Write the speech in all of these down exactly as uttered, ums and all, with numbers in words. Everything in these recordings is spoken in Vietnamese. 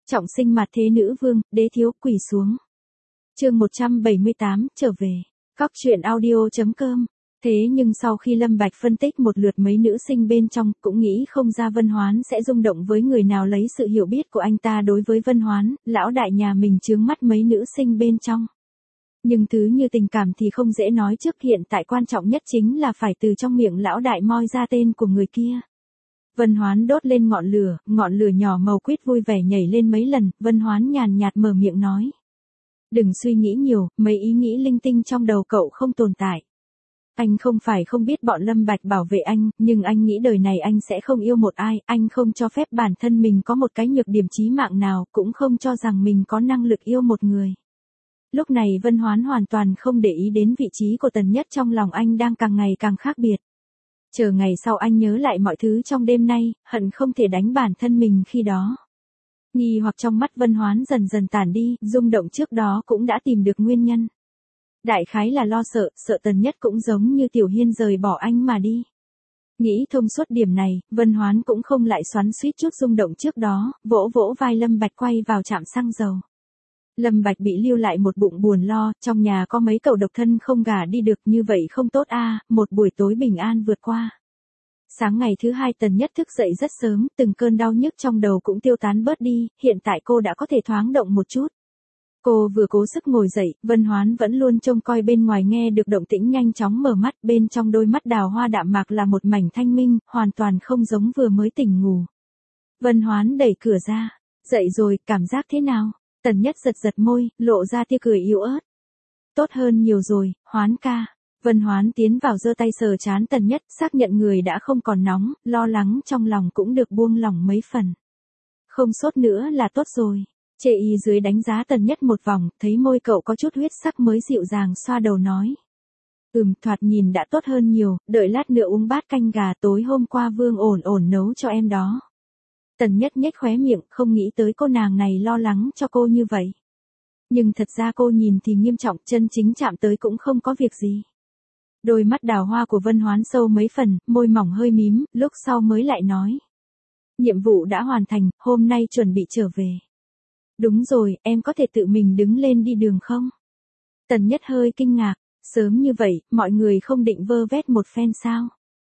Trọng sinh mặt thế nữ vương, đế thiếu quỳ xuống. Chương một trăm bảy mươi tám, trở về. Góc truyện audio chấm com. Thế nhưng sau khi Lâm Bạch phân tích một lượt mấy nữ sinh bên trong, cũng nghĩ không ra Vân Hoán sẽ rung động với người nào lấy sự hiểu biết của anh ta đối với Vân Hoán, lão đại nhà mình chướng mắt mấy nữ sinh bên trong. Nhưng thứ như tình cảm thì không dễ nói trước, hiện tại quan trọng nhất chính là phải từ trong miệng lão đại moi ra tên của người kia. Vân Hoán đốt lên ngọn lửa, ngọn lửa nhỏ màu quýt vui vẻ nhảy lên mấy lần, Vân Hoán nhàn nhạt mở miệng nói. Đừng suy nghĩ nhiều, mấy ý nghĩ linh tinh trong đầu cậu không tồn tại. Anh không phải không biết bọn Lâm Bạch bảo vệ anh, nhưng anh nghĩ đời này anh sẽ không yêu một ai, anh không cho phép bản thân mình có một cái nhược điểm chí mạng nào, cũng không cho rằng mình có năng lực yêu một người. Lúc này Vân Hoán hoàn toàn không để ý đến vị trí của Tần Nhất trong lòng anh đang càng ngày càng khác biệt. Chờ ngày sau anh nhớ lại mọi thứ trong đêm nay, hận không thể đánh bản thân mình khi đó. Nghi hoặc trong mắt Vân Hoán dần dần tản đi, rung động trước đó cũng đã tìm được nguyên nhân. Đại khái là lo sợ, sợ Tần Nhất cũng giống như Tiểu Hiên rời bỏ anh mà đi. Nghĩ thông suốt điểm này, Vân Hoán cũng không lại xoắn xuýt chút rung động trước đó, vỗ vỗ vai Lâm Bạch quay vào trạm xăng dầu. Lâm Bạch bị lưu lại một bụng buồn lo, trong nhà có mấy cậu độc thân không gả đi được, như vậy không tốt a, à, một buổi tối bình an vượt qua. Sáng ngày thứ hai Tần Nhất thức dậy rất sớm, từng cơn đau nhức trong đầu cũng tiêu tán bớt đi, hiện tại cô đã có thể thoáng động một chút. Cô vừa cố sức ngồi dậy, Vân Hoán vẫn luôn trông coi bên ngoài, nghe được động tĩnh nhanh chóng mở mắt, bên trong đôi mắt đào hoa đạm mạc là một mảnh thanh minh, hoàn toàn không giống vừa mới tỉnh ngủ. Vân Hoán đẩy cửa ra, dậy rồi, cảm giác thế nào? Tần Nhất giật giật môi, lộ ra tia cười yếu ớt. Tốt hơn nhiều rồi, Hoán ca. Vân Hoán tiến vào giơ tay sờ trán Tần Nhất, xác nhận người đã không còn nóng, lo lắng trong lòng cũng được buông lỏng mấy phần. Không sốt nữa là tốt rồi. Chê y dưới đánh giá Tần Nhất một vòng, thấy môi cậu có chút huyết sắc mới dịu dàng xoa đầu nói. Ừm, thoạt nhìn đã tốt hơn nhiều, đợi lát nữa uống bát canh gà tối hôm qua Vương ổn ổn nấu cho em đó. Tần Nhất nhếch khóe miệng, không nghĩ tới cô nàng này lo lắng cho cô như vậy. Nhưng thật ra cô nhìn thì nghiêm trọng, chân chính chạm tới cũng không có việc gì. Đôi mắt đào hoa của Vân Hoán sâu mấy phần, môi mỏng hơi mím, lúc sau mới lại nói. Nhiệm vụ đã hoàn thành, hôm nay chuẩn bị trở về. Đúng rồi, em có thể tự mình đứng lên đi đường không? Tần Nhất hơi kinh ngạc, sớm như vậy, mọi người không định vơ vét một phen sao?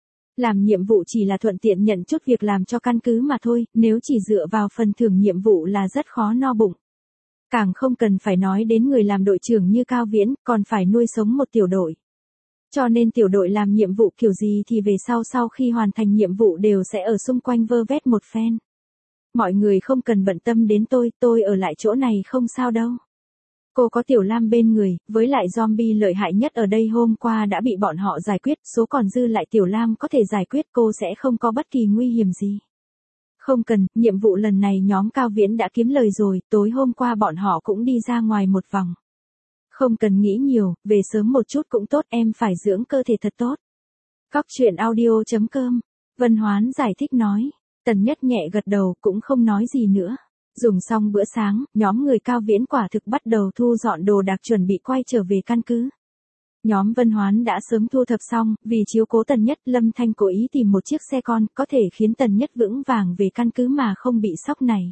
Làm nhiệm vụ chỉ là thuận tiện nhận chút việc làm cho căn cứ mà thôi, nếu chỉ dựa vào phần thưởng nhiệm vụ là rất khó no bụng. Càng không cần phải nói đến người làm đội trưởng như Cao Viễn, còn phải nuôi sống một tiểu đội. Cho nên tiểu đội làm nhiệm vụ kiểu gì thì về sau sau khi hoàn thành nhiệm vụ đều sẽ ở xung quanh vơ vét một phen. Mọi người không cần bận tâm đến tôi, tôi ở lại chỗ này không sao đâu. Cô có Tiểu Lam bên người, với lại zombie lợi hại nhất ở đây hôm qua đã bị bọn họ giải quyết, số còn dư lại Tiểu Lam có thể giải quyết, cô sẽ không có bất kỳ nguy hiểm gì. Không cần, nhiệm vụ lần này nhóm Cao Viễn đã kiếm lời rồi, tối hôm qua bọn họ cũng đi ra ngoài một vòng. Không cần nghĩ nhiều, về sớm một chút cũng tốt, em phải dưỡng cơ thể thật tốt. Góc truyện audio chấm com, Vân Hoán giải thích nói. Tần Nhất nhẹ gật đầu, cũng không nói gì nữa. Dùng xong bữa sáng, nhóm người Cao Viễn quả thực bắt đầu thu dọn đồ đạc chuẩn bị quay trở về căn cứ. Nhóm Vân Hoán đã sớm thu thập xong, vì chiếu cố Tần Nhất, Lâm Thanh cố ý tìm một chiếc xe con, có thể khiến Tần Nhất vững vàng về căn cứ mà không bị sốc này.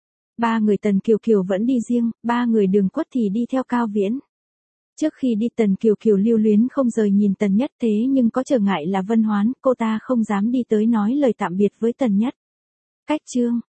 Ba người Tần Kiều Kiều vẫn đi riêng, ba người Đường Quất thì đi theo Cao Viễn. Trước khi đi Tần Kiều Kiều lưu luyến không rời nhìn Tần Nhất, thế nhưng có trở ngại là Vân Hoán, cô ta không dám đi tới nói lời tạm biệt với Tần Nhất. Cách chương